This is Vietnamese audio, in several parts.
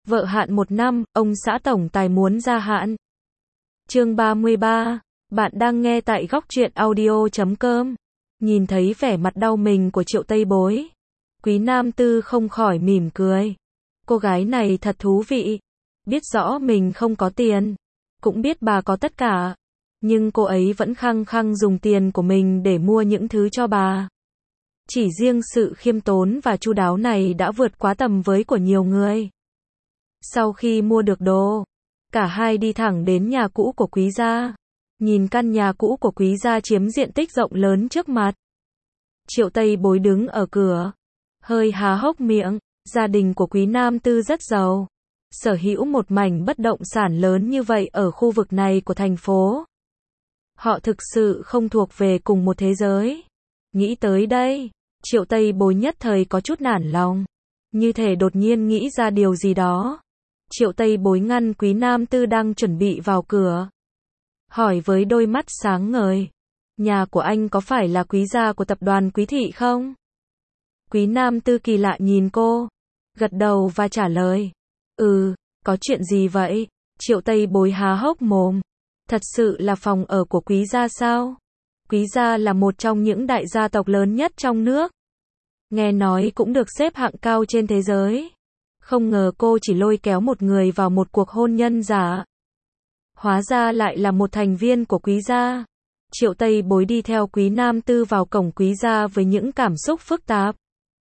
Vợ hạn 1 năm, ông xã tổng tài muốn gia hạn. Chương 33. Bạn đang nghe tại góc truyện audio.com. Nhìn thấy vẻ mặt đau mình của Triệu Tây Bối, Quý Nam Tư không khỏi mỉm cười. Cô gái này thật thú vị. Biết rõ mình không có tiền, cũng biết bà có tất cả, nhưng cô ấy vẫn khăng khăng dùng tiền của mình để mua những thứ cho bà. Chỉ riêng sự khiêm tốn và chu đáo này đã vượt quá tầm với của nhiều người. Sau khi mua được đồ, cả hai đi thẳng đến nhà cũ của Quý gia. Nhìn căn nhà cũ của Quý gia chiếm diện tích rộng lớn trước mặt, Triệu Tây Bối đứng ở cửa, hơi há hốc miệng. Gia đình của Quý Nam Tư rất giàu, sở hữu một mảnh bất động sản lớn như vậy ở khu vực này của thành phố. Họ thực sự không thuộc về cùng một thế giới. Nghĩ tới đây, Triệu Tây Bối nhất thời có chút nản lòng, như thể đột nhiên nghĩ ra điều gì đó. Triệu Tây Bối ngăn Quý Nam Tư đang chuẩn bị vào cửa, hỏi với đôi mắt sáng ngời, nhà của anh có phải là Quý gia của tập đoàn Quý thị không? Quý Nam Tư kỳ lạ nhìn cô, gật đầu và trả lời, có chuyện gì vậy? Triệu Tây Bối há hốc mồm, thật sự là phòng ở của Quý gia sao? Quý gia là một trong những đại gia tộc lớn nhất trong nước, nghe nói cũng được xếp hạng cao trên thế giới. Không ngờ cô chỉ lôi kéo một người vào một cuộc hôn nhân giả, hóa ra lại là một thành viên của Quý gia. Triệu Tây Bối đi theo Quý Nam Tư vào cổng Quý gia với những cảm xúc phức tạp.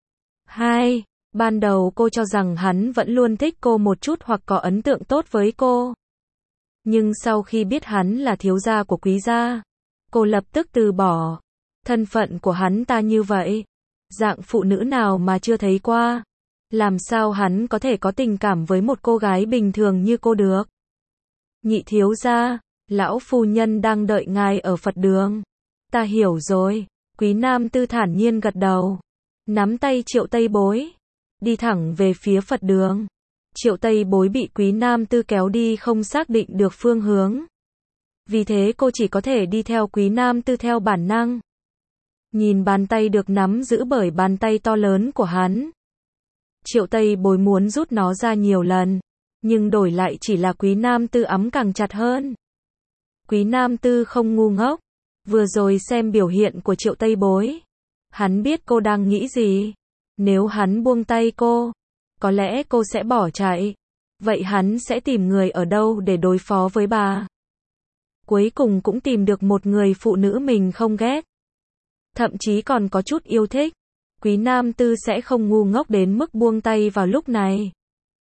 Ban đầu cô cho rằng hắn vẫn luôn thích cô một chút hoặc có ấn tượng tốt với cô. Nhưng sau khi biết hắn là thiếu gia của Quý gia, cô lập tức từ bỏ. Thân phận của hắn ta như vậy, dạng phụ nữ nào mà chưa thấy qua. Làm sao hắn có thể có tình cảm với một cô gái bình thường như cô được? Nhị thiếu gia, lão phu nhân đang đợi ngài ở Phật đường. Ta hiểu rồi. Quý Nam Tư thản nhiên gật đầu, nắm tay Triệu Tây Bối, đi thẳng về phía Phật đường. Triệu Tây Bối bị Quý Nam Tư kéo đi không xác định được phương hướng. Vì thế cô chỉ có thể đi theo Quý Nam Tư theo bản năng. Nhìn bàn tay được nắm giữ bởi bàn tay to lớn của hắn, Triệu Tây Bối muốn rút nó ra nhiều lần, nhưng đổi lại chỉ là Quý Nam Tư ấm càng chặt hơn. Quý Nam Tư không ngu ngốc, vừa rồi xem biểu hiện của Triệu Tây Bối, hắn biết cô đang nghĩ gì. Nếu hắn buông tay cô, có lẽ cô sẽ bỏ chạy. Vậy hắn sẽ tìm người ở đâu để đối phó với bà? Cuối cùng cũng tìm được một người phụ nữ mình không ghét, thậm chí còn có chút yêu thích. Quý Nam Tư sẽ không ngu ngốc đến mức buông tay vào lúc này.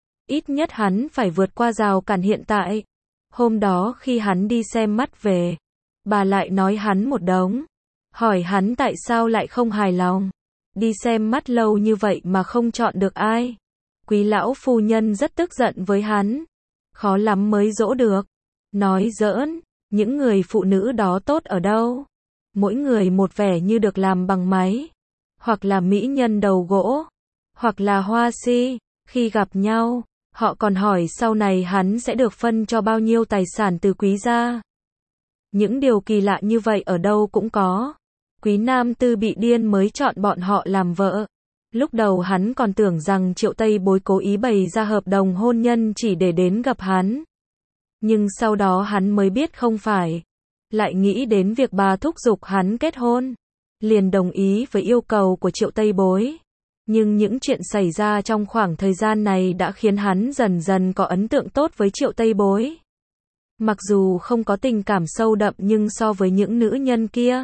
Ít nhất hắn phải vượt qua rào cản hiện tại. Hôm đó khi hắn đi xem mắt về, bà lại nói hắn một đống, hỏi hắn tại sao lại không hài lòng. Đi xem mắt lâu như vậy mà không chọn được ai. Quý lão phu nhân rất tức giận với hắn, khó lắm mới dỗ được. Nói giỡn, những người phụ nữ đó tốt ở đâu? Mỗi người một vẻ như được làm bằng máy, hoặc là mỹ nhân đầu gỗ, hoặc là hoa si. Khi gặp nhau, họ còn hỏi sau này hắn sẽ được phân cho bao nhiêu tài sản từ Quý gia. Những điều kỳ lạ như vậy ở đâu cũng có. Quý Nam Tư bị điên mới chọn bọn họ làm vợ. Lúc đầu hắn còn tưởng rằng Triệu Tây Bối cố ý bày ra hợp đồng hôn nhân chỉ để đến gặp hắn. Nhưng sau đó hắn mới biết không phải. Lại nghĩ đến việc bà thúc giục hắn kết hôn, liền đồng ý với yêu cầu của Triệu Tây Bối. Nhưng những chuyện xảy ra trong khoảng thời gian này đã khiến hắn dần dần có ấn tượng tốt với Triệu Tây Bối. Mặc dù không có tình cảm sâu đậm nhưng so với những nữ nhân kia,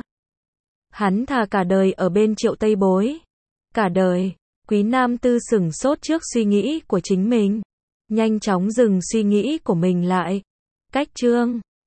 hắn thà cả đời ở bên Triệu Tây Bối. Cả đời. Quý Nam Tư sửng sốt trước suy nghĩ của chính mình, nhanh chóng dừng suy nghĩ của mình lại. Cách chương